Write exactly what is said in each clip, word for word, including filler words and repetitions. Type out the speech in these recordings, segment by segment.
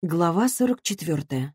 Глава сорок четвертая.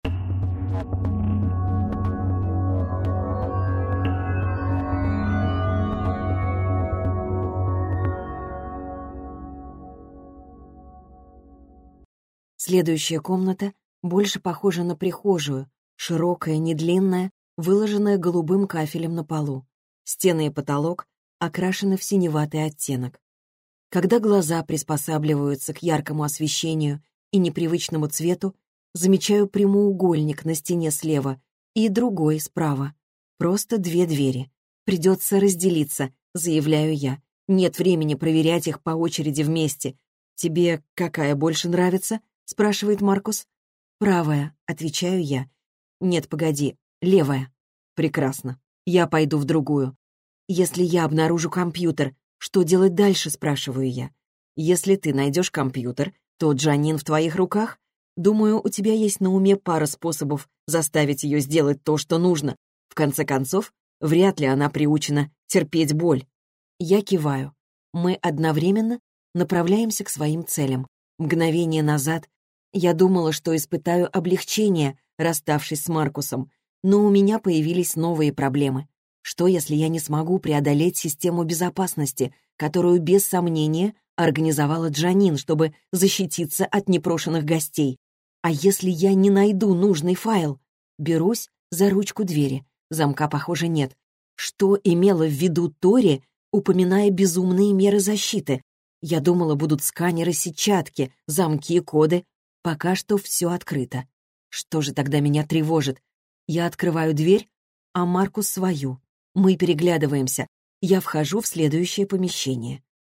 Следующая комната больше похожа на прихожую, широкая, недлинная, выложенная голубым кафелем на полу. Стены и потолок окрашены в синеватый оттенок. Когда глаза приспосабливаются к яркому освещению и непривычному цвету, замечаю прямоугольник на стене слева и другой справа. Просто две двери. Придется разделиться, заявляю я. Нет времени проверять их по очереди вместе. «Тебе какая больше нравится?» — спрашивает Маркус. «Правая», — отвечаю я. «Нет, погоди, левая». «Прекрасно. Я пойду в другую». «Если я обнаружу компьютер, что делать дальше?» — спрашиваю я. «Если ты найдешь компьютер, то Джанин в твоих руках. Думаю, у тебя есть на уме пара способов заставить ее сделать то, что нужно. В конце концов, вряд ли она приучена терпеть боль». Я киваю. Мы одновременно направляемся к своим целям. Мгновение назад я думала, что испытаю облегчение, расставшись с Маркусом, но у меня появились новые проблемы. Что, если я не смогу преодолеть систему безопасности, которую, без сомнения, организовала Джанин, чтобы защититься от непрошенных гостей? А если я не найду нужный файл? Берусь за ручку двери. Замка, похоже, нет. Что имела в виду Тори, упоминая безумные меры защиты? Я думала, будут сканеры, сетчатки, замки, коды. Пока что все открыто. Что же тогда меня тревожит? Я открываю дверь, а Маркус свою. Мы переглядываемся. Я вхожу в следующее помещение.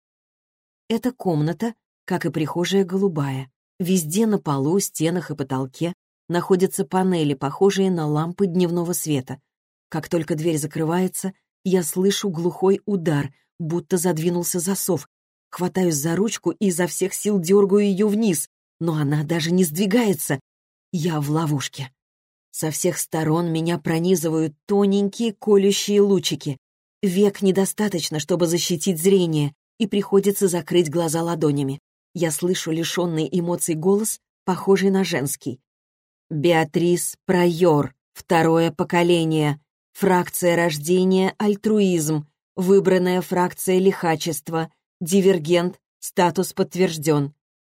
Эта комната, как и прихожая, голубая. Везде на полу, стенах и потолке находятся панели, похожие на лампы дневного света. Как только дверь закрывается, я слышу глухой удар, будто задвинулся засов. Хватаюсь за ручку и изо всех сил дергаю ее вниз, но она даже не сдвигается. Я в ловушке. Со всех сторон меня пронизывают тоненькие колющие лучики. Век недостаточно, чтобы защитить зрение, и приходится закрыть глаза ладонями. Я слышу лишенный эмоций голос, похожий на женский. «Беатрис Прайор, второе поколение, фракция рождения альтруизм, выбранная фракция лихачество, дивергент, статус подтвержден».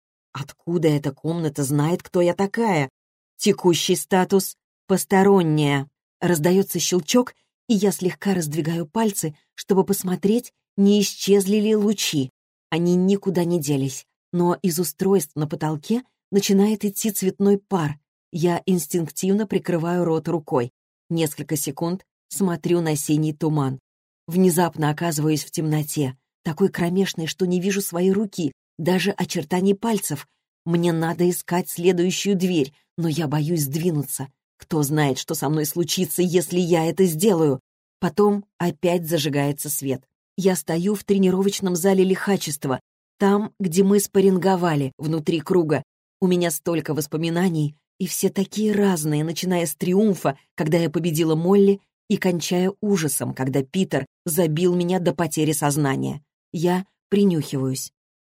Откуда эта комната знает, кто я такая? Текущий статус — посторонняя. Раздается щелчок, и я слегка раздвигаю пальцы, чтобы посмотреть, не исчезли ли лучи. Они никуда не делись, но из устройств на потолке начинает идти цветной пар. Я инстинктивно прикрываю рот рукой. Несколько секунд смотрю на синий туман. Внезапно оказываюсь в темноте, такой кромешной, что не вижу своей руки, даже очертаний пальцев. Мне надо искать следующую дверь, но я боюсь сдвинуться. Кто знает, что со мной случится, если я это сделаю? Потом опять зажигается свет. Я стою в тренировочном зале лихачества, там, где мы спарринговали, внутри круга. У меня столько воспоминаний, и все такие разные, начиная с триумфа, когда я победила Молли, и кончая ужасом, когда Питер забил меня до потери сознания. Я принюхиваюсь.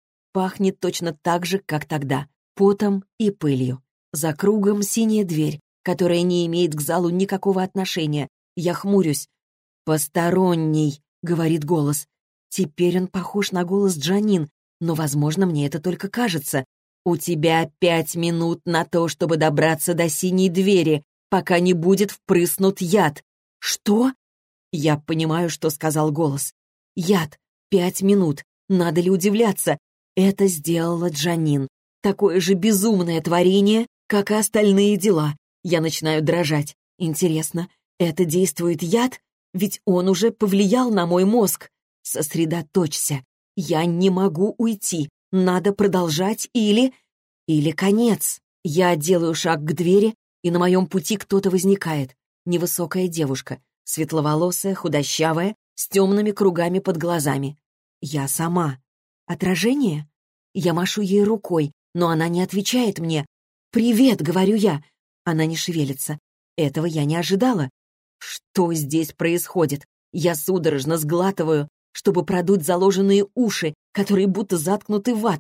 Пахнет точно так же, как тогда, потом и пылью. За кругом синяя дверь, которая не имеет к залу никакого отношения. Я хмурюсь. «Посторонний», — говорит голос. Теперь он похож на голос Джанин, но, возможно, мне это только кажется. «У тебя пять минут на то, чтобы добраться до синей двери, пока не будет впрыснут яд». «Что?» Я понимаю, что сказал голос. «Яд. Пять минут. Надо ли удивляться? Это сделала Джанин. Такое же безумное творение, как и остальные дела. Я начинаю дрожать. Интересно, это действует яд? Ведь он уже повлиял на мой мозг. Сосредоточься. Я не могу уйти. Надо продолжать или... Или конец. Я делаю шаг к двери, и на моем пути кто-то возникает. Невысокая девушка, светловолосая, худощавая, с темными кругами под глазами. Я сама. Отражение? Я машу ей рукой, но она не отвечает мне. «Привет», — говорю я. Она не шевелится. Этого я не ожидала. Что здесь происходит? Я судорожно сглатываю, чтобы продуть заложенные уши, которые будто заткнуты ватой.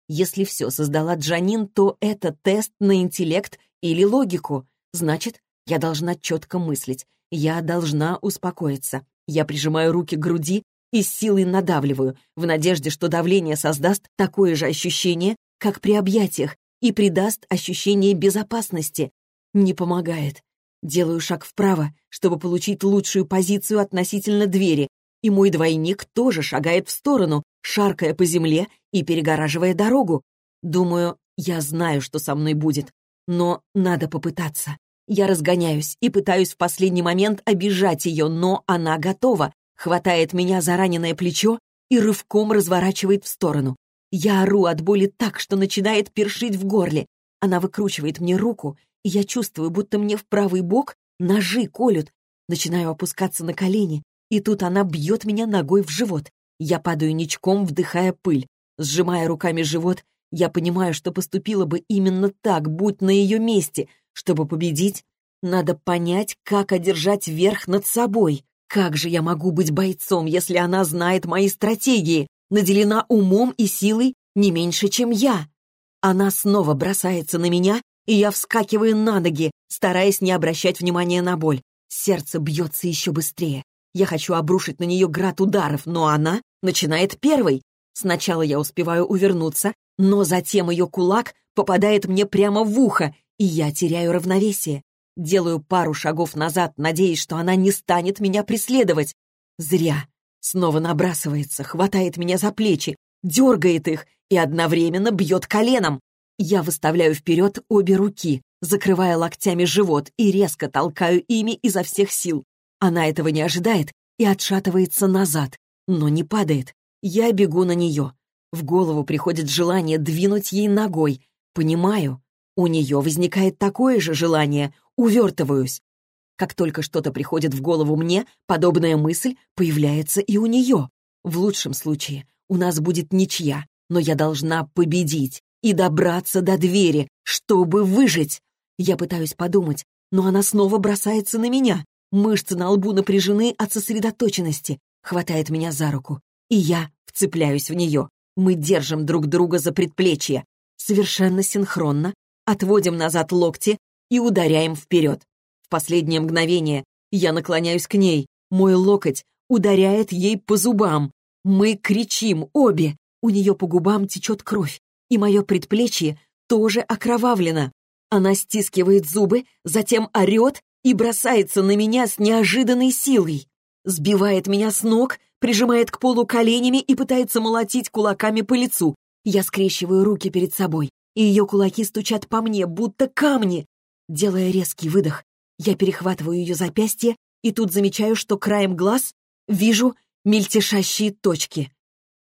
Если все создала Джанин, то это тест на интеллект или логику. Значит, я должна четко мыслить. Я должна успокоиться. Я прижимаю руки к груди и с силой надавливаю, в надежде, что давление создаст такое же ощущение, как при объятиях, и придаст ощущение безопасности. Не помогает. Делаю шаг вправо, чтобы получить лучшую позицию относительно двери, и мой двойник тоже шагает в сторону, шаркая по земле и перегораживая дорогу. Думаю, я знаю, что со мной будет, но надо попытаться. Я разгоняюсь и пытаюсь в последний момент обижать ее, но она готова, хватает меня за раненое плечо и рывком разворачивает в сторону. Я ору от боли так, что начинает першить в горле. Она выкручивает мне руку, и я чувствую, будто мне в правый бок ножи колют. Начинаю опускаться на колени, и тут она бьет меня ногой в живот. Я падаю ничком, вдыхая пыль. Сжимая руками живот, я понимаю, что поступила бы именно так, будь на ее месте. Чтобы победить, надо понять, как одержать верх над собой. Как же я могу быть бойцом, если она знает мои стратегии, наделена умом и силой не меньше, чем я? Она снова бросается на меня, и я вскакиваю на ноги, стараясь не обращать внимания на боль. Сердце бьется еще быстрее. Я хочу обрушить на нее град ударов, но она начинает первой. Сначала я успеваю увернуться, но затем ее кулак попадает мне прямо в ухо, и я теряю равновесие. Делаю пару шагов назад, надеясь, что она не станет меня преследовать. Зря. Снова набрасывается, хватает меня за плечи, дергает их и одновременно бьет коленом. Я выставляю вперед обе руки, закрывая локтями живот, и резко толкаю ими изо всех сил. Она этого не ожидает и отшатывается назад, но не падает. Я бегу на нее. В голову приходит желание двинуть ей ногой. Понимаю, у нее возникает такое же желание. Увертываюсь. Как только что-то приходит в голову мне, подобная мысль появляется и у нее. В лучшем случае у нас будет ничья, но я должна победить и добраться до двери, чтобы выжить. Я пытаюсь подумать, но она снова бросается на меня. Мышцы на лбу напряжены от сосредоточенности. Хватает меня за руку, и я вцепляюсь в нее. Мы держим друг друга за предплечья. Совершенно синхронно отводим назад локти и ударяем вперед. В последнее мгновение я наклоняюсь к ней. Мой локоть ударяет ей по зубам. Мы кричим обе. У нее по губам течет кровь, и мое предплечье тоже окровавлено. Она стискивает зубы, затем орет и бросается на меня с неожиданной силой. Сбивает меня с ног, прижимает к полу коленями и пытается молотить кулаками по лицу. Я скрещиваю руки перед собой, и ее кулаки стучат по мне, будто камни. Делая резкий выдох, я перехватываю ее запястье, и тут замечаю, что краем глаз вижу мельтешащие точки.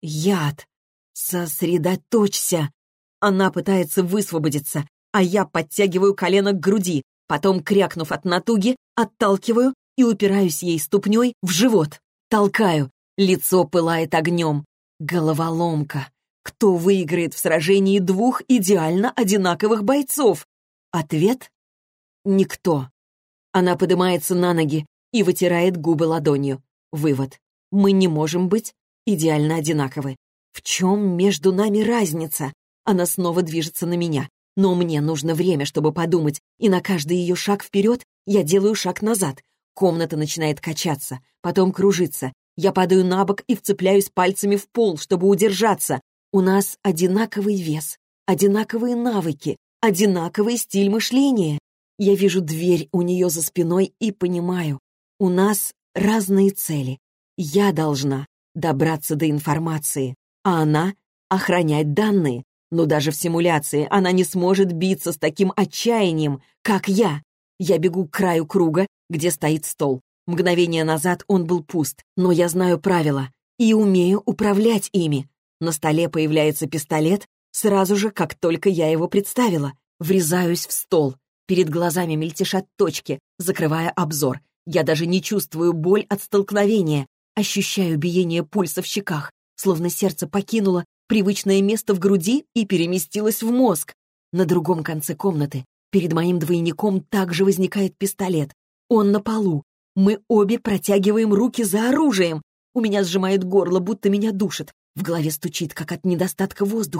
Яд. Сосредоточься. Она пытается высвободиться, а я подтягиваю колено к груди, потом, крякнув от натуги, отталкиваю и упираюсь ей ступней в живот. Толкаю. Лицо пылает огнем. Головоломка. Кто выиграет в сражении двух идеально одинаковых бойцов? Ответ — никто. Она поднимается на ноги и вытирает губы ладонью. Вывод. Мы не можем быть идеально одинаковы. В чем между нами разница? Она снова движется на меня. Но мне нужно время, чтобы подумать, и на каждый ее шаг вперед я делаю шаг назад. Комната начинает качаться, потом кружиться. Я падаю на бок и вцепляюсь пальцами в пол, чтобы удержаться. У нас одинаковый вес, одинаковые навыки, одинаковый стиль мышления. Я вижу дверь у нее за спиной и понимаю, у нас разные цели. Я должна добраться до информации, а она — охранять данные. Но даже в симуляции она не сможет биться с таким отчаянием, как я. Я бегу к краю круга, где стоит стол. Мгновение назад он был пуст, но я знаю правила и умею управлять ими. На столе появляется пистолет сразу же, как только я его представила. Врезаюсь в стол. Перед глазами мельтешат точки, закрывая обзор. Я даже не чувствую боль от столкновения. Ощущаю биение пульса в щеках, словно сердце покинуло привычное место в груди и переместилось в мозг. На другом конце комнаты перед моим двойником также возникает пистолет. Он на полу. Мы обе протягиваем руки за оружием. У меня сжимает горло, будто меня душит. В голове стучит, как от недостатка воздуха.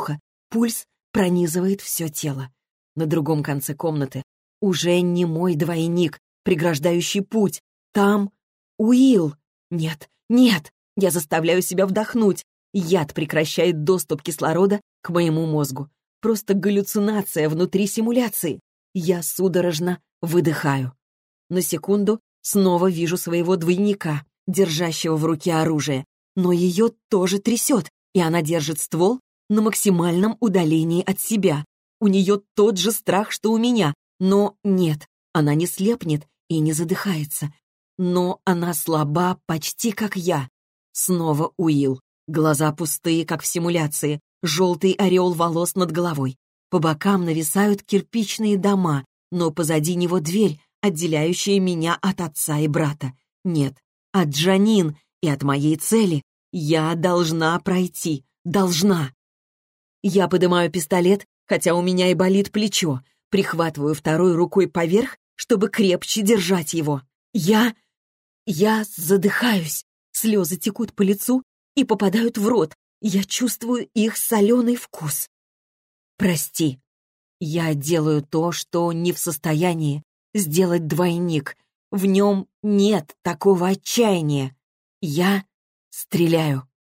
Пульс пронизывает все тело. На другом конце комнаты уже не мой двойник, преграждающий путь. Там Уилл. Нет, нет, я заставляю себя вдохнуть. Яд прекращает доступ кислорода к моему мозгу. Просто галлюцинация внутри симуляции. Я судорожно выдыхаю. На секунду снова вижу своего двойника, держащего в руке оружие. Но ее тоже трясет, и она держит ствол на максимальном удалении от себя. У нее тот же страх, что у меня. Но нет, она не слепнет и не задыхается. Но она слаба, почти как я. Снова Уилл. Глаза пустые, как в симуляции. Желтый ореол волос над головой. По бокам нависают кирпичные дома, но позади него дверь, отделяющая меня от отца и брата. Нет, от Джанин и от моей цели. Я должна пройти. Должна. Я поднимаю пистолет, хотя у меня и болит плечо. Прихватываю второй рукой поверх, чтобы крепче держать его. Я... Я задыхаюсь. Слезы текут по лицу и попадают в рот. Я чувствую их соленый вкус. Прости. Я делаю то, что не в состоянии сделать двойник. В нем нет такого отчаяния. Я стреляю.